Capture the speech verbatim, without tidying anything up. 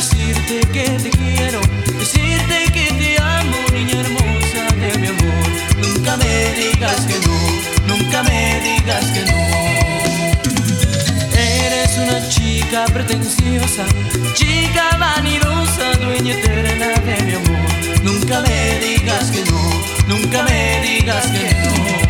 decirte que te quiero, decirte que te amo, niña hermosa de mi amor. Nunca me digas que no, nunca me digas que no. Eres una chica pretenciosa, chica vanidosa, dueña eterna de mi amor. Nunca me digas que no, nunca me digas que no.